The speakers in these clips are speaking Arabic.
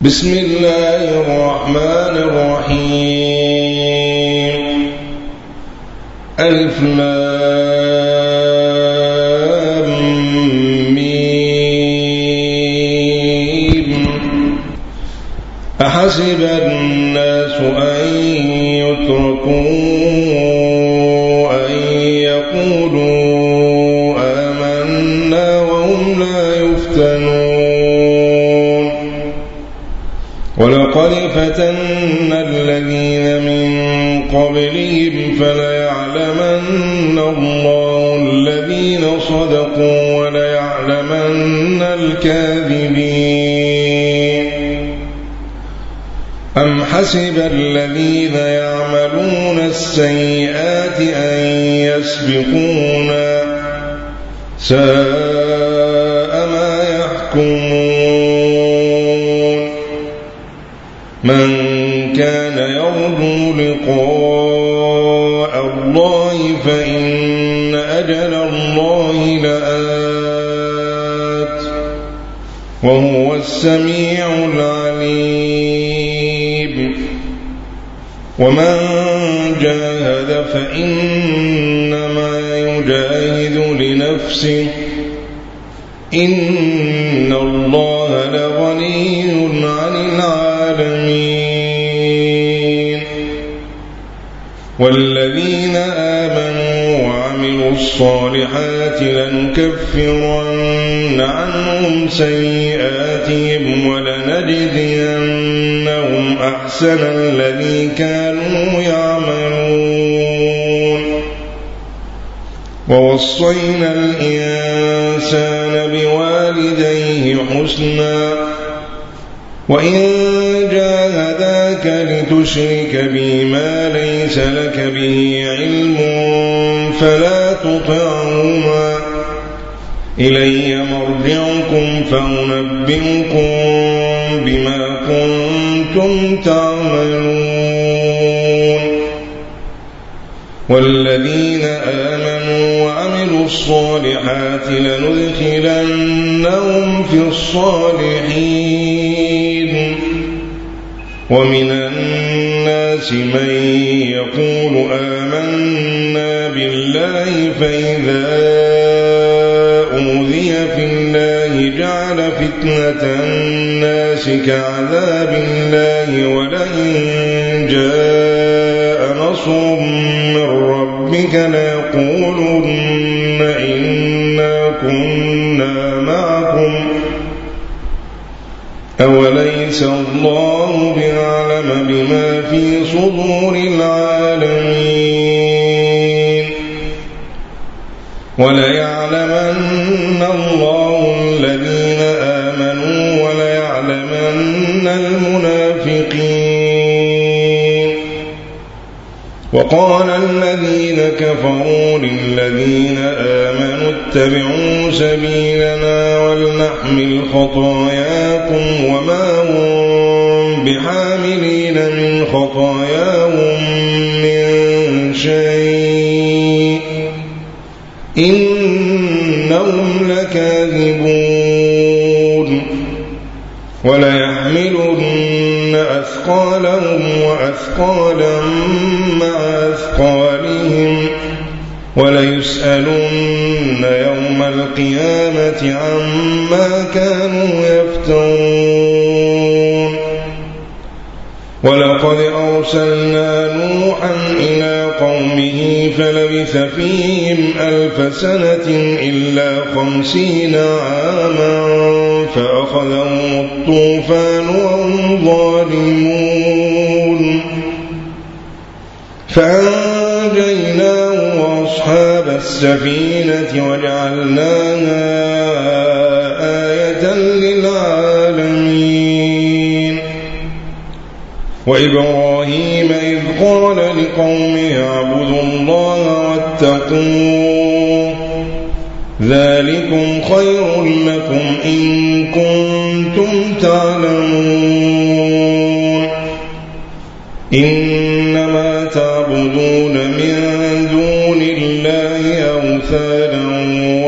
بسم الله الرحمن الرحيم. ألف لام ميم. أحسب الناس أن يتركوا أن يقولوا آمنا وهم لا يفتنون. ولقد فتنا الذين من قبلهم فليعلمن الله الذين صدقوا وليعلمن الكاذبين. أم حسب الذين يعملون السيئات أن يسبقونا ساء ما يحكمون. من كان يرجو لقاء الله فإن أجل الله لآت وهو السميع العليم. ومن جاهد فإنما يجاهد لنفسه إن الله لغني عن العالمين. والذين آمنوا وعملوا الصالحات لنكفرن عنهم سيئاتهم ولنجزينهم أحسن الذي كانوا يعملون. ووصينا الإنسان بوالديه حسنا وإن جاهداك لتشرك بي ما ليس لك به علم فلا تطعهما إلي مرجعكم فأنبئكم بما كنتم تعملون. والذين آمنوا وعملوا الصالحات لندخلنهم في الصالحين. ومن الناس من يقول آمنا بالله فإذا أوذي في الله جعل فتنة الناس كعذاب الله ولئن جاء نصر من ربك ليقولن إنا كنا معكم أوليس الله بأعلم بما في صدور العالمين. وليعلمن الله الذين آمنوا وليعلمن المنافقين. وقال الذين كفروا للذين آمنوا اتبعوا سبيلنا ولنحمل خطاياكم وما هم بحاملين من خطاياهم من شيء إنهم لكاذبون. وليحملن أثقالهم وأثقالا مع أثقالهم وليسألن يوم القيامة عما كانوا يفترون. ولقد أرسلنا نوحا إلى قومه فلبث فيهم 1000 سنة إلا 50 عاما فأخذهم الطوفان وهم ظالمون فأنجيناه وأصحاب السفينة وجعلناها آية للعالمين. وإبراهيم إذ قال لقومه اعبدوا الله واتقوه ذلكم خير لكم إن كنتم تعلمون. إنما تعبدون من دون الله أوثانا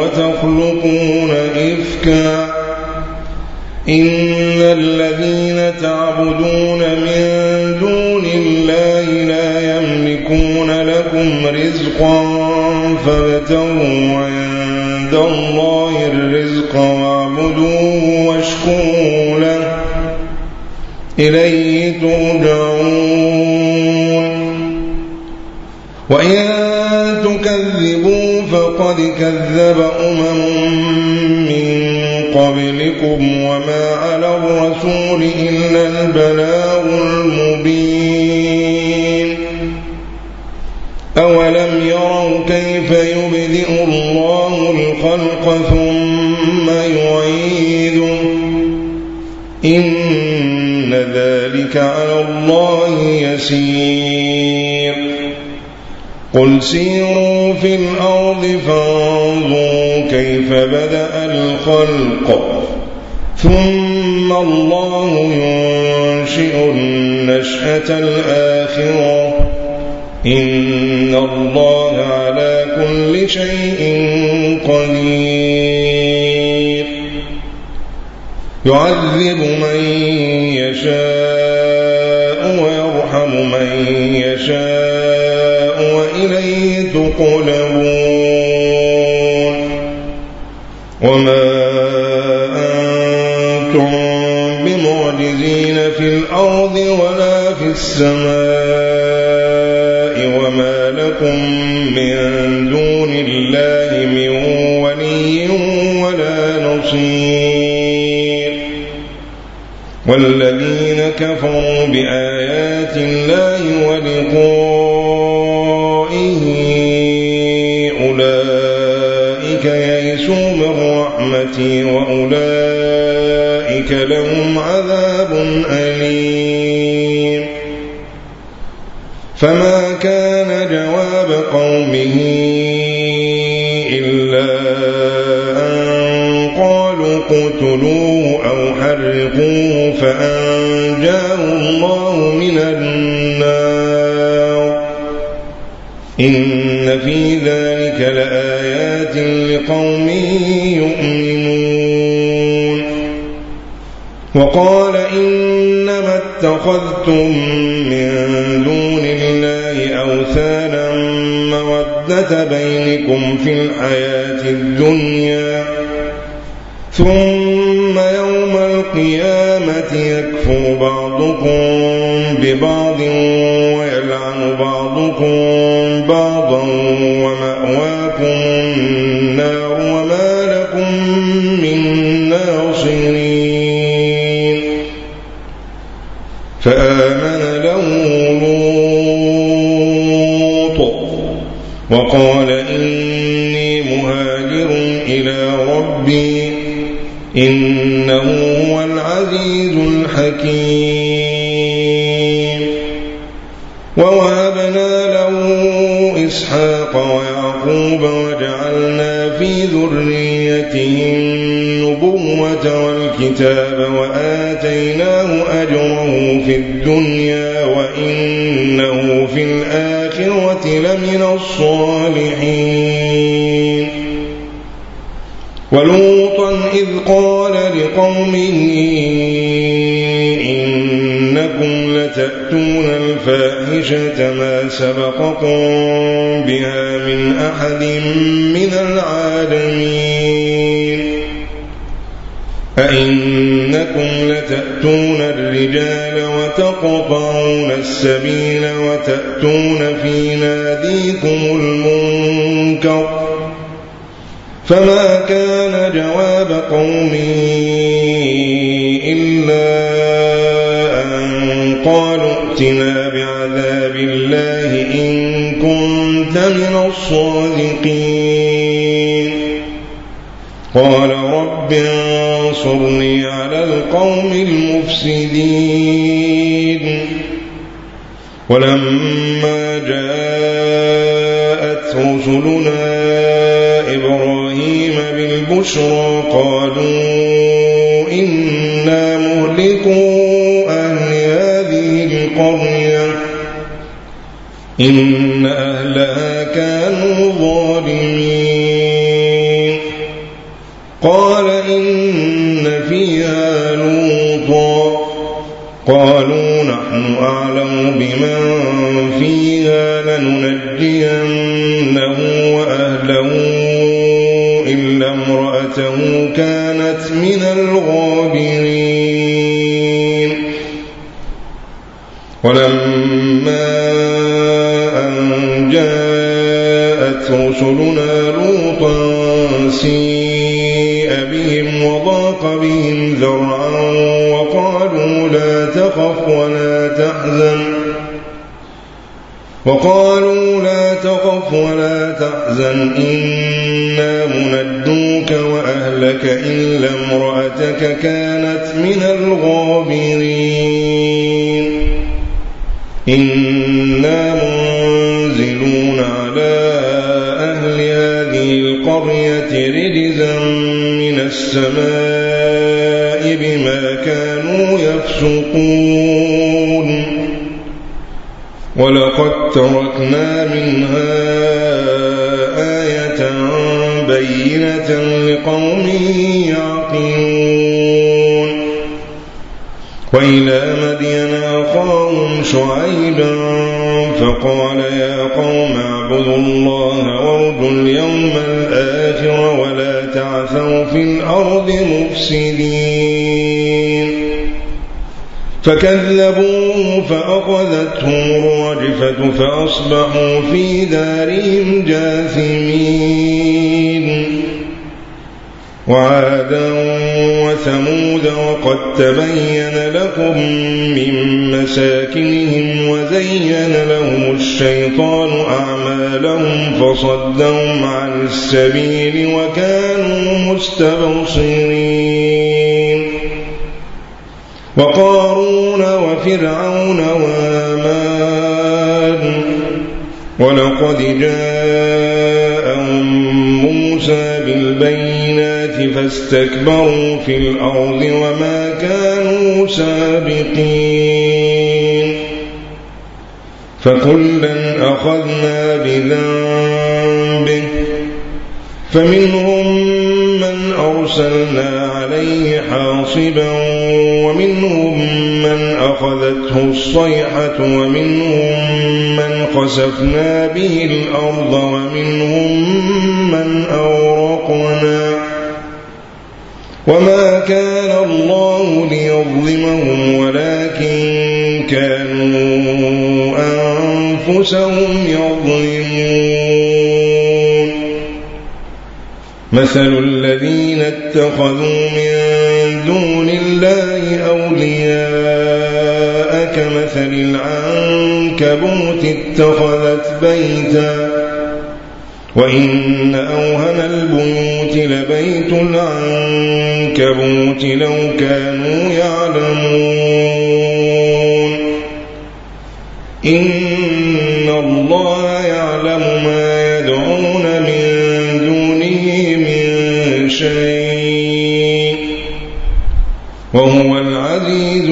وتخلقون إفكا إن الذين تعبدون من دون الله لا يملكون لكم رزقا فابتغوا عند الله الرزق واعبدوه واشكروا له إليه ترجعون. وإن تكذبوا فقد كذب من قبلكم وما على الرسول إلا البلاغ المبين. أولم يروا كيف يبدئ الله الخلق ثم يعيده إن ذلك على الله يسير. قل سيروا في الأرض فانظروا كيف بدأ الخلق ثم الله ينشئ النشأة الآخرة إن الله على كل شيء قدير. يعذب من يشاء ويرحم من يشاء وإليه تقلبون. وما أنتم بمعجزين في الأرض ولا في السماء وما لكم من دون الله من ولي ولا نصير. والذين كفروا بآيات الله ولقائه أولئك يئسوا من رحمتي وأولئك لهم عذاب أليم. فما كان جواب قومه إلا أن قالوا اقتلوه أو حرقوه فأنجاه الله من النار إن في ذلك لآيات لقوم يؤمنون. وقال إنما اتخذتم من دون الله أوثانا مودة بينكم في الحياة الدنيا ثم يوم القيامة يكفر بعضكم ببعض ويلعن بعضكم بعضا ومأواكم النار وما لكم من ناصرين. فآمن له لوط وقال إني مهاجر إلى ربي إنه هو العزيز الحكيم. ووهبنا له إسحاق ويعقوب وجعلنا في ذريته النبوة والكتاب وآتيناه أجره في الدنيا وإنه في الآخرة لمن الصالحين. ولوطا إذ قال لقومه إنكم لتأتون الفاحشة ما سبقكم بها من أحد من العالمين. أئنكم لتأتون الرجال وتقطعون السبيل وتأتون في ناديكم المنكر. فما كان جواب قومه إلا أن قالوا ائتنا بعذاب الله إن كنت من الصادقين. قال رب انصرني على القوم المفسدين. ولما جاءت رسلنا إبراهيم بالبشرى قالوا إنا مهلكوا أهل هذه القرية إن أهلها كانوا ظالمين. قال إن فيها لوطا قالوا نحن أعلم بمن فيها لننجينه وأهله إلا امرأته كانت من الغابرين ولما أن جاءت رسلنا لوطا سيء بهم وضاق بهم ذرعا وقالوا لا تخف ولا تحزن إنا منجوك وأهلك إلا امرأتك كانت من الغابرين إنا منزلون على أهل هذه القرية رجزا من السماء بما كانوا يفسقون ولقد تركنا منها آية بينة لقوم يعقلون وإلى مدين أخاهم شعيبا فقال يا قوم اعبدوا الله وارجوا اليوم الآخر ولا تعثوا في الأرض مفسدين فكذبوه فأخذتهم الرجفة فأصبحوا في دارهم جاثمين وعادا وثمود وقد تبين لكم من مساكنهم وزين لهم الشيطان أعمالهم فصدهم عن السبيل وكانوا مستبصرين وقارون وفرعون وهامان ولقد جاءهم موسى بالبينات فاستكبروا في الأرض وما كانوا سابقين فكلا أخذنا بذنبه فمنهم من أرسلنا عليه حاصبا ومنهم من أخذته الصيحة ومنهم من خسفنا به الأرض ومنهم من أغرقنا وما كان الله ليظلمهم ولكن كانوا أنفسهم يظلمون مثل الذين اتخذوا من دون الله أولياء كمثل العنكبوت اتخذت بيتا وإن أوهن البيوت لبيت العنكبوت لو كانوا يعلمون إن الله يعلم ما يدعون من دونه من شيء وهو العزيز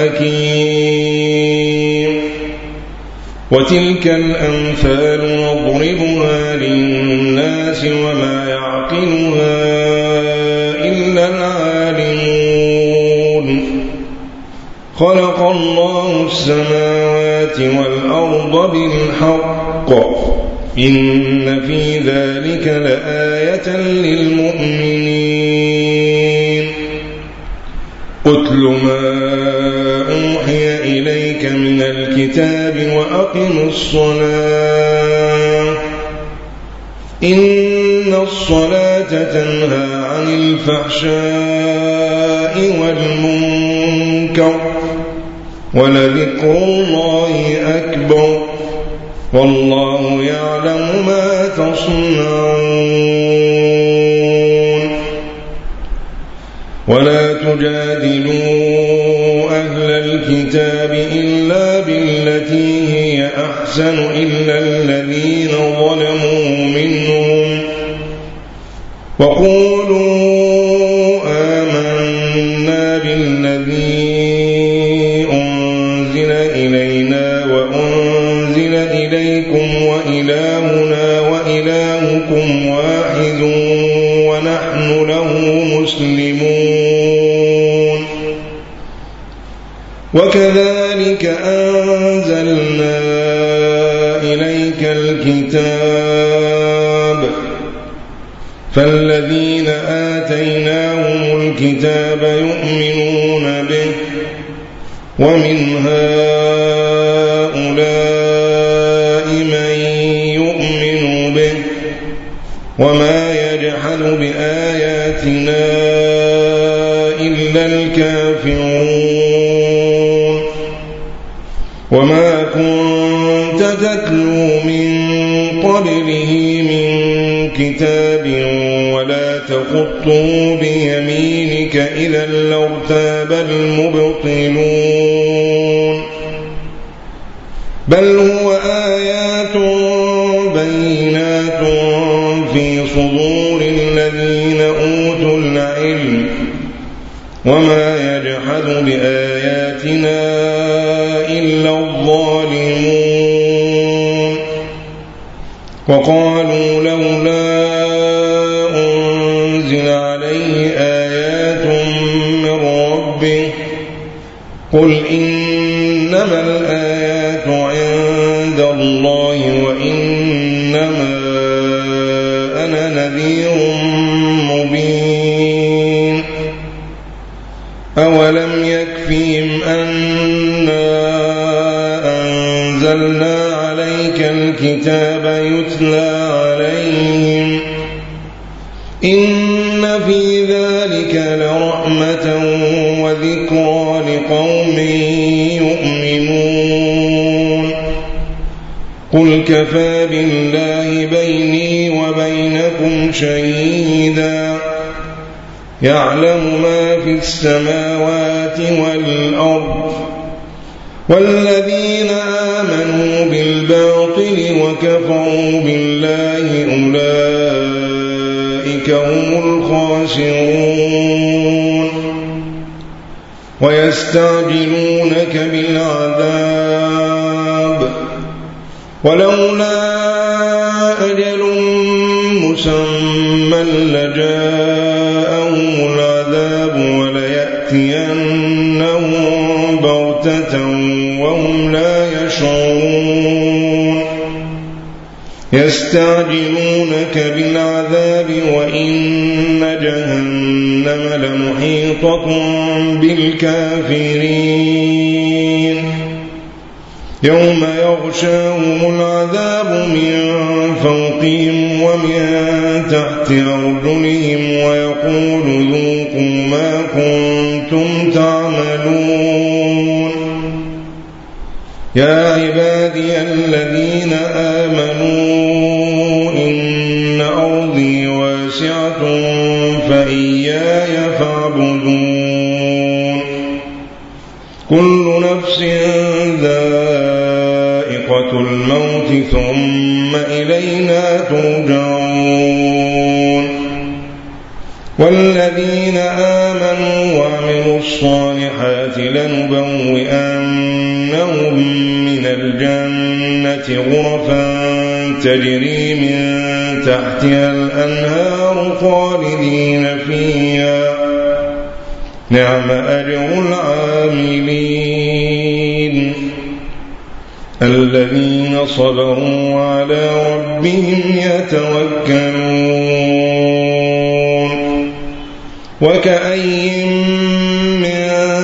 الحكيم وتلك الأمثال نضربها للناس وما يعقلها إلا العالمون خلق الله السماوات والأرض بالحق إن في ذلك لآية للمؤمنين اتل ما أوحي إليك من الكتاب وأقم الصلاة إن الصلاة تنهى عن الفحشاء والمنكر ولذكر الله أكبر والله يعلم ما تصنعون ولا تجادلوا أهل الكتاب إلا بالتي هي أحسن إلا الذين ظلموا منهم وقولوا آمنا بالذي أنزل إلينا وأنزل إليكم وإلهنا وإلهكم واحد ونحن له مسلمون وكذلك أنزلنا إليك الكتاب فالذين آتيناهم الكتاب يؤمنون به ومن هؤلاء من يؤمن به وما يجحد بآياتنا إلا الكافرون وما كنت تتلو من قبله من كتاب ولا تخطه بيمينك إذا لارتاب المبطلون بل هو آيات بينات في صدور الذين أوتوا العلم وما يجحد بآياتنا إلا الظالمون وقالوا لولا أنزل عليه آيات من ربه قل إنما الآيات عند الله وإنما أنا نذير مبين أولم يكفهم أنا أنزلنا عليك الكتاب يتلى عليهم إن في ذلك لرحمة وذكرى لقوم يؤمنون قل كفى بالله بيني وبينكم شهيدا يعلم ما في السماوات والأرض والذين آمنوا بالباطل وكفروا بالله أولئك هم الخاسرون ويستعجلونك بالعذاب ولولا أجل مسمى لجاءهم العذاب وليأتينهم بغتة وهم لا يشعرون يستعجلونك بالعذاب وإن جهنم لمحيطة بالكافرين يوم يغشاهم العذاب من فوقهم ومن تحت أرجلهم ويقول ذوقوا ما كنتم تعملون يا عبادي الذين آمنوا إن أرضي واسعة فإياي فاعبدون كل نفس ذائقة الموت ثم إلينا ترجعون والذين آمنوا وعملوا الصالحات لنبوئنهم من الجنة غرفا تجري من تحتها الأنهار خالدين فيها نعم أجر العاملين الذين صبروا وعلى ربهم يتوكلون وكأين من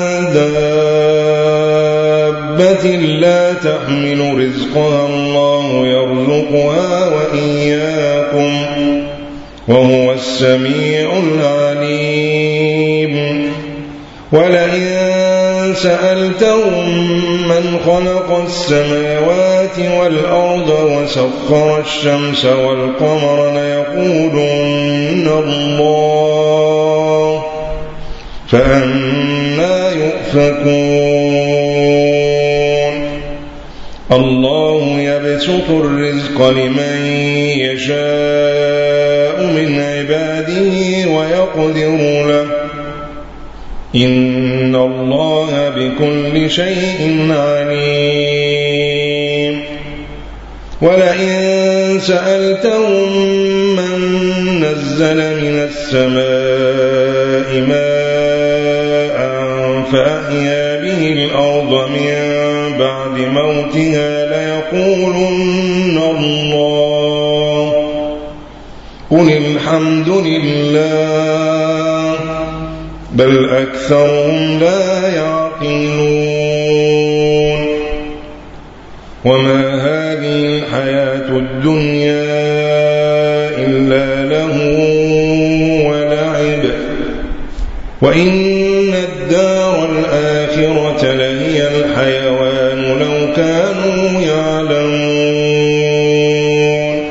دابة لا تحمل رزقها الله يرزقها وإياكم وهو السميع العليم ولئن سألتهم من خلق السماوات والأرض وسخر الشمس والقمر ليقولن الله فأنى يؤفكون الله يبسط الرزق لمن يشاء من عباده ويقدر له إن الله بكل شيء عليم ولئن سألتهم من نزل من السماء ماء فأحيا به الأرض من بعد موتها ليقولن الله قل الحمد لله بل أكثرهم لا يعقلون وما هذه الحياة الدنيا إلا لهو ولعب وإن الدار الآخرة لهي الحيوان لو كانوا يعلمون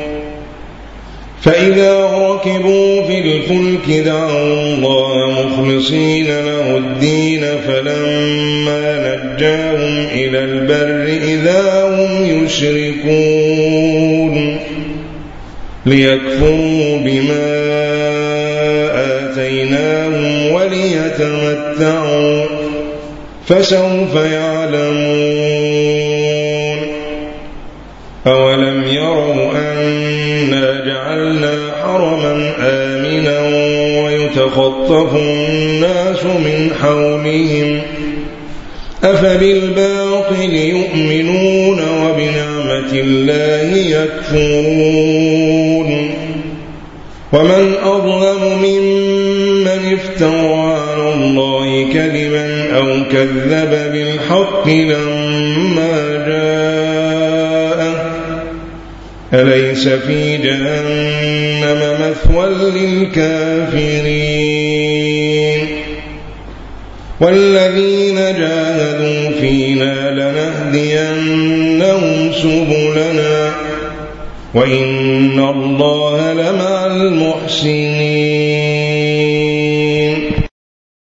فإذا ركبوا في الفلك دعوا الله مخلصين له الدين فلما نجاهم إلى البر إذا هم يشركون ليكفروا بما آتيناهم وليتمتعوا فسوف يعلمون أولم يروا أنا جعلنا حرما آمنا ويتخطف الناس من حولهم أفبالباطل يؤمنون وبنعمة الله يكفرون ومن أظلم ممن افترى على الله كذبا أو كذب بالحق لما جاءه أليس في جهنم مثوى للكافرين والذين جاهدوا فينا لنهدينهم سبلنا وإن الله لمع المحسنين